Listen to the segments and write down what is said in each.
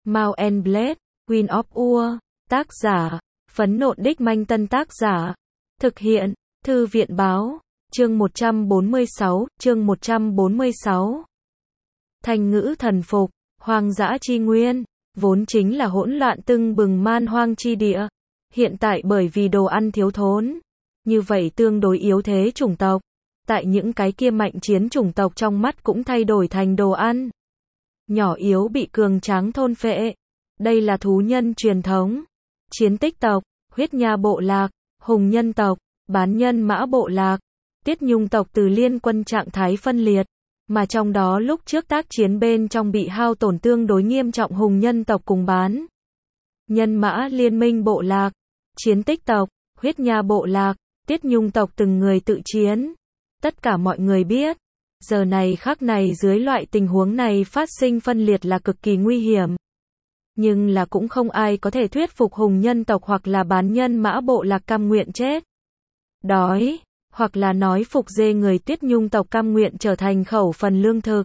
Mount and Blade, Queen of Ur, tác giả, Phấn Nộn Đích Manh Tân tác giả, thực hiện, Thư viện báo, chương 146, chương 146. Thành ngữ thần phục, hoang dã chi nguyên, vốn chính là hỗn loạn tưng bừng man hoang chi địa. Hiện tại bởi vì đồ ăn thiếu thốn, như vậy tương đối yếu thế chủng tộc, tại những cái kia mạnh chiến chủng tộc trong mắt cũng thay đổi thành đồ ăn. Nhỏ yếu bị cường tráng thôn phệ. Đây là thú nhân truyền thống. Chiến tích tộc, huyết nha bộ lạc, hùng nhân tộc, bán nhân mã bộ lạc, tiết nhung tộc từ liên quân trạng thái phân liệt, mà trong đó lúc trước tác chiến bên trong bị hao tổn tương đối nghiêm trọng hùng nhân tộc cùng bán nhân mã liên minh bộ lạc, chiến tích tộc, huyết nha bộ lạc, tiết nhung tộc từng người tự chiến. Tất cả mọi người biết, giờ này khắc này dưới loại tình huống này phát sinh phân liệt là cực kỳ nguy hiểm. Nhưng là cũng không ai có thể thuyết phục hùng nhân tộc hoặc là bán nhân mã bộ lạc cam nguyện chết đói, hoặc là nói phục dê người tiết nhung tộc cam nguyện trở thành khẩu phần lương thực.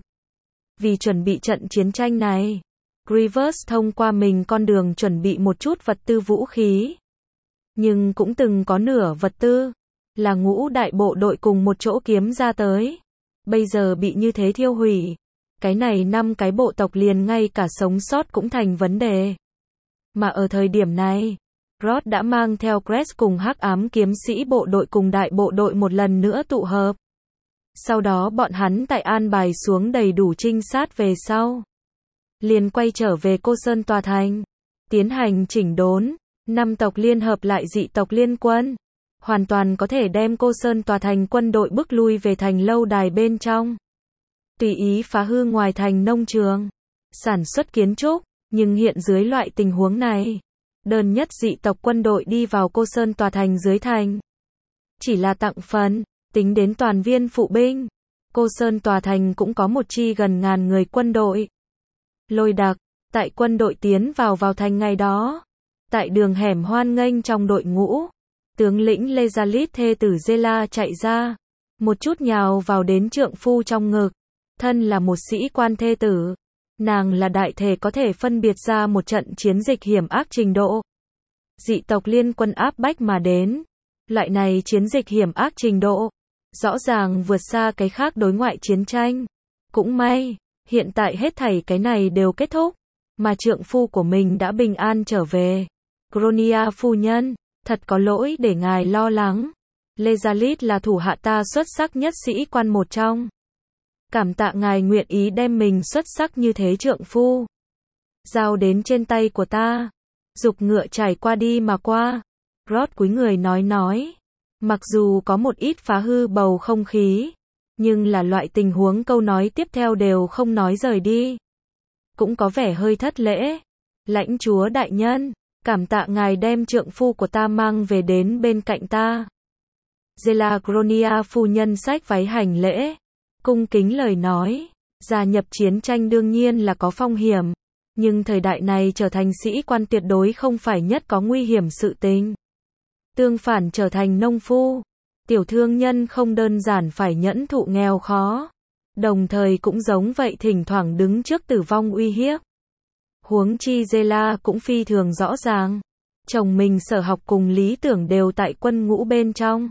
Vì chuẩn bị trận chiến tranh này, Grievous thông qua mình con đường chuẩn bị một chút vật tư vũ khí. Nhưng cũng từng có nửa vật tư, là ngũ đại bộ đội cùng một chỗ kiếm ra tới. Bây giờ bị như thế thiêu hủy. Cái này 5 cái bộ tộc liền ngay cả sống sót cũng thành vấn đề. Mà ở thời điểm này, Rod đã mang theo Crest cùng hắc ám kiếm sĩ bộ đội cùng đại bộ đội một lần nữa tụ hợp. Sau đó bọn hắn tại an bài xuống đầy đủ trinh sát về sau. Liền quay trở về Cô Sơn Tòa Thành. Tiến hành chỉnh đốn, 5 tộc liên hợp lại dị tộc liên quân. Hoàn toàn có thể đem Cô Sơn Tòa Thành quân đội bức lui về thành lâu đài bên trong. Tùy ý phá hư ngoài thành nông trường, sản xuất kiến trúc, nhưng hiện dưới loại tình huống này, đơn nhất dị tộc quân đội đi vào Cô Sơn Tòa Thành dưới thành. Chỉ là tặng phần, tính đến toàn viên phụ binh, Cô Sơn Tòa Thành cũng có một chi gần ngàn người quân đội. Lôi đặc, tại quân đội tiến vào thành ngày đó, tại đường hẻm hoan nghênh trong đội ngũ, tướng lĩnh Lezalit thê tử Zela chạy ra, một chút nhào vào đến trượng phu trong ngực. Thân là một sĩ quan thê tử, nàng là đại thể có thể phân biệt ra một trận chiến dịch hiểm ác trình độ. Dị tộc liên quân áp bách mà đến, loại này chiến dịch hiểm ác trình độ, rõ ràng vượt xa cái khác đối ngoại chiến tranh. Cũng may, hiện tại hết thảy cái này đều kết thúc, mà trượng phu của mình đã bình an trở về. Gronia phu nhân, thật có lỗi để ngài lo lắng. Lezalit là thủ hạ ta xuất sắc nhất sĩ quan một trong. Cảm tạ ngài nguyện ý đem mình xuất sắc như thế trượng phu giao đến trên tay của ta. Dục ngựa trải qua đi mà qua. Rod cúi người nói. Mặc dù có một ít phá hư bầu không khí, nhưng là loại tình huống câu nói tiếp theo đều không nói rời đi. Cũng có vẻ hơi thất lễ. Lãnh chúa đại nhân, cảm tạ ngài đem trượng phu của ta mang về đến bên cạnh ta. Zela Gronia phu nhân xách váy hành lễ. Cung kính lời nói, gia nhập chiến tranh đương nhiên là có phong hiểm, nhưng thời đại này trở thành sĩ quan tuyệt đối không phải nhất có nguy hiểm sự tình. Tương phản trở thành nông phu, tiểu thương nhân không đơn giản phải nhẫn thụ nghèo khó, đồng thời cũng giống vậy thỉnh thoảng đứng trước tử vong uy hiếp. Huống chi Zela cũng phi thường rõ ràng, chồng mình sở học cùng lý tưởng đều tại quân ngũ bên trong.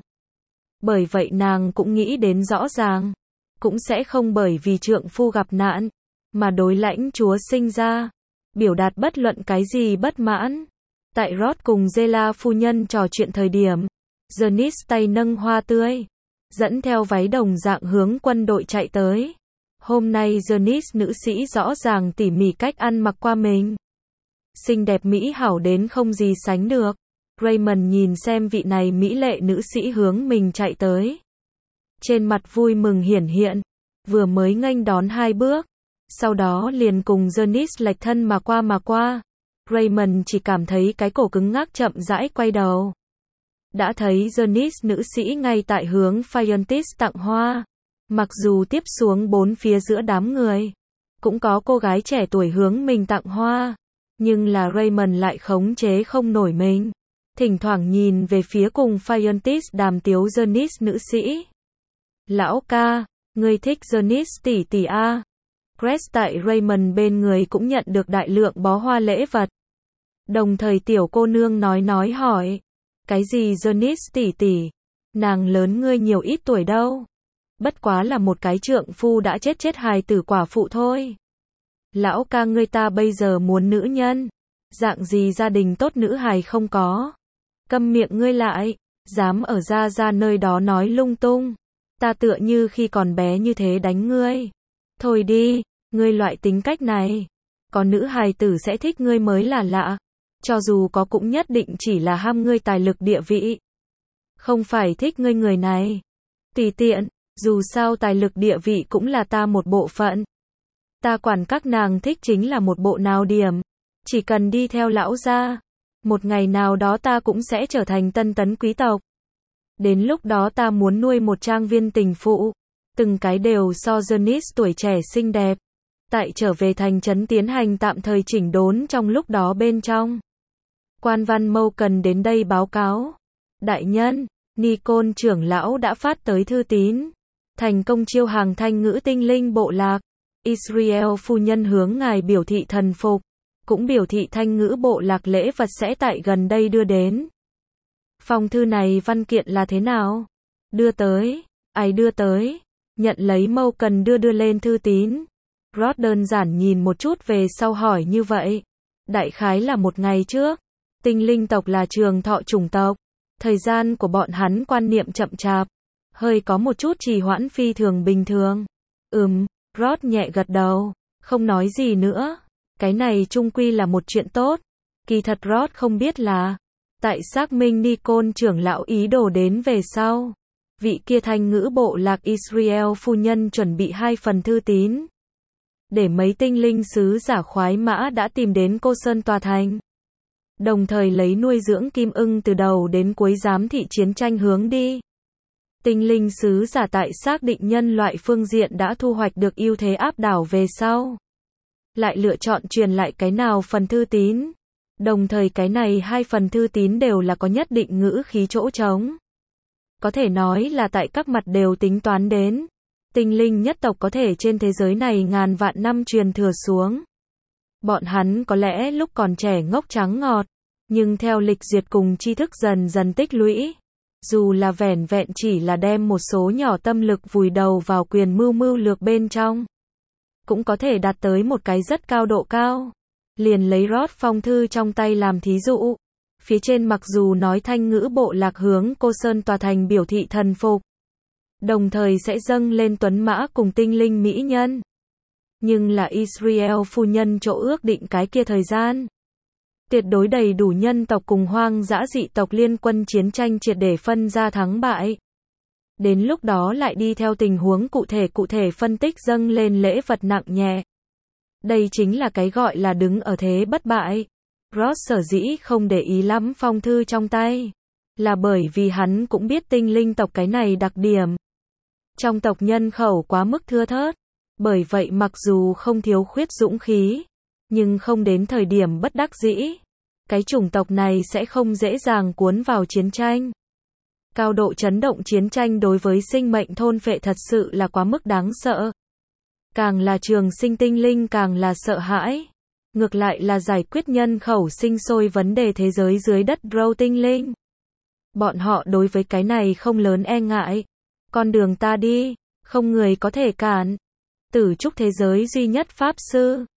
Bởi vậy nàng cũng nghĩ đến rõ ràng. Cũng sẽ không bởi vì trượng phu gặp nạn, mà đối lãnh chúa sinh ra, biểu đạt bất luận cái gì bất mãn. Tại Rod cùng Zela phu nhân trò chuyện thời điểm, Janice tay nâng hoa tươi, dẫn theo váy đồng dạng hướng quân đội chạy tới. Hôm nay Janice nữ sĩ rõ ràng tỉ mỉ cách ăn mặc qua mình. Xinh đẹp mỹ hảo đến không gì sánh được. Raymond nhìn xem vị này mỹ lệ nữ sĩ hướng mình chạy tới. Trên mặt vui mừng hiển hiện, vừa mới nghênh đón 2 bước, sau đó liền cùng Janice lệch thân mà qua. Raymond chỉ cảm thấy cái cổ cứng ngắc chậm rãi quay đầu. Đã thấy Janice nữ sĩ ngay tại hướng Phiontis tặng hoa. Mặc dù tiếp xuống 4 phía giữa đám người, cũng có cô gái trẻ tuổi hướng mình tặng hoa, nhưng là Raymond lại khống chế không nổi mình. Thỉnh thoảng nhìn về phía cùng Phiontis đàm tiếu Janice nữ sĩ. Lão ca, ngươi thích Janice tỷ tỷ a? Grace tại Raymond bên người cũng nhận được đại lượng bó hoa lễ vật. Đồng thời tiểu cô nương nói hỏi. Cái gì Janice tỷ tỷ? Nàng lớn ngươi nhiều ít tuổi đâu. Bất quá là một cái trượng phu đã chết hài tử quả phụ thôi. Lão ca ngươi ta bây giờ muốn nữ nhân. Dạng gì gia đình tốt nữ hài không có. Câm miệng ngươi lại. Dám ở ra nơi đó nói lung tung. Ta tựa như khi còn bé như thế đánh ngươi. Thôi đi, ngươi loại tính cách này. Có nữ hài tử sẽ thích ngươi mới là lạ. Cho dù có cũng nhất định chỉ là ham ngươi tài lực địa vị. Không phải thích ngươi người này. Tùy tiện, dù sao tài lực địa vị cũng là ta một bộ phận. Ta quản các nàng thích chính là một bộ nào điểm. Chỉ cần đi theo lão gia. Một ngày nào đó ta cũng sẽ trở thành tân tấn quý tộc. Đến lúc đó ta muốn nuôi một trang viên tình phụ. Từng cái đều so Janice tuổi trẻ xinh đẹp. Tại trở về thành trấn tiến hành tạm thời chỉnh đốn trong lúc đó bên trong. Quan văn Mâu cần đến đây báo cáo. Đại nhân, Nicole trưởng lão đã phát tới thư tín. Thành công chiêu hàng thanh ngữ tinh linh bộ lạc. Israel phu nhân hướng ngài biểu thị thần phục. Cũng biểu thị thanh ngữ bộ lạc lễ vật sẽ tại gần đây đưa đến. Phong thư này văn kiện là thế nào? Đưa tới. Ai đưa tới? Nhận lấy Mâu cần đưa lên thư tín. Rod đơn giản nhìn một chút về sau hỏi như vậy. Đại khái là một ngày trước. Tinh linh tộc là trường thọ chủng tộc. Thời gian của bọn hắn quan niệm chậm chạp. Hơi có một chút trì hoãn phi thường bình thường. Rod nhẹ gật đầu. Không nói gì nữa. Cái này chung quy là một chuyện tốt. Kỳ thật Rod không biết là. Tại xác minh Nicole trưởng lão ý đồ đến về sau. Vị kia thanh ngữ bộ lạc Israel phu nhân chuẩn bị 2 phần thư tín. Để mấy tinh linh sứ giả khoái mã đã tìm đến Cô Sơn tòa thành. Đồng thời lấy nuôi dưỡng kim ưng từ đầu đến cuối giám thị chiến tranh hướng đi. Tinh linh sứ giả tại xác định nhân loại phương diện đã thu hoạch được ưu thế áp đảo về sau. Lại lựa chọn truyền lại cái nào phần thư tín. Đồng thời cái này 2 phần thư tín đều là có nhất định ngữ khí chỗ trống. Có thể nói là tại các mặt đều tính toán đến. Tinh linh nhất tộc có thể trên thế giới này ngàn vạn năm truyền thừa xuống. Bọn hắn có lẽ lúc còn trẻ ngốc trắng ngọt. Nhưng theo lịch duyệt cùng tri thức dần dần tích lũy. Dù là vẻn vẹn chỉ là đem một số nhỏ tâm lực vùi đầu vào quyền mưu lược bên trong. Cũng có thể đạt tới một cái rất cao độ cao. Liền lấy Rod phong thư trong tay làm thí dụ. Phía trên mặc dù nói thanh ngữ bộ lạc hướng Cô Sơn tòa thành biểu thị thần phục. Đồng thời sẽ dâng lên tuấn mã cùng tinh linh mỹ nhân. Nhưng là Israel phu nhân chỗ ước định cái kia thời gian. Tuyệt đối đầy đủ nhân tộc cùng hoang dã dị tộc liên quân chiến tranh triệt để phân ra thắng bại. Đến lúc đó lại đi theo tình huống cụ thể phân tích dâng lên lễ vật nặng nhẹ. Đây chính là cái gọi là đứng ở thế bất bại. Ross sở dĩ không để ý lắm phong thư trong tay. Là bởi vì hắn cũng biết tinh linh tộc cái này đặc điểm. Trong tộc nhân khẩu quá mức thưa thớt. Bởi vậy mặc dù không thiếu khuyết dũng khí. Nhưng không đến thời điểm bất đắc dĩ. Cái chủng tộc này sẽ không dễ dàng cuốn vào chiến tranh. Cao độ chấn động chiến tranh đối với sinh mệnh thôn phệ thật sự là quá mức đáng sợ. Càng là trường sinh tinh linh càng là sợ hãi. Ngược lại là giải quyết nhân khẩu sinh sôi vấn đề thế giới dưới đất Drow tinh linh. Bọn họ đối với cái này không lớn e ngại. Con đường ta đi, không người có thể cản. Tử trúc thế giới duy nhất pháp sư.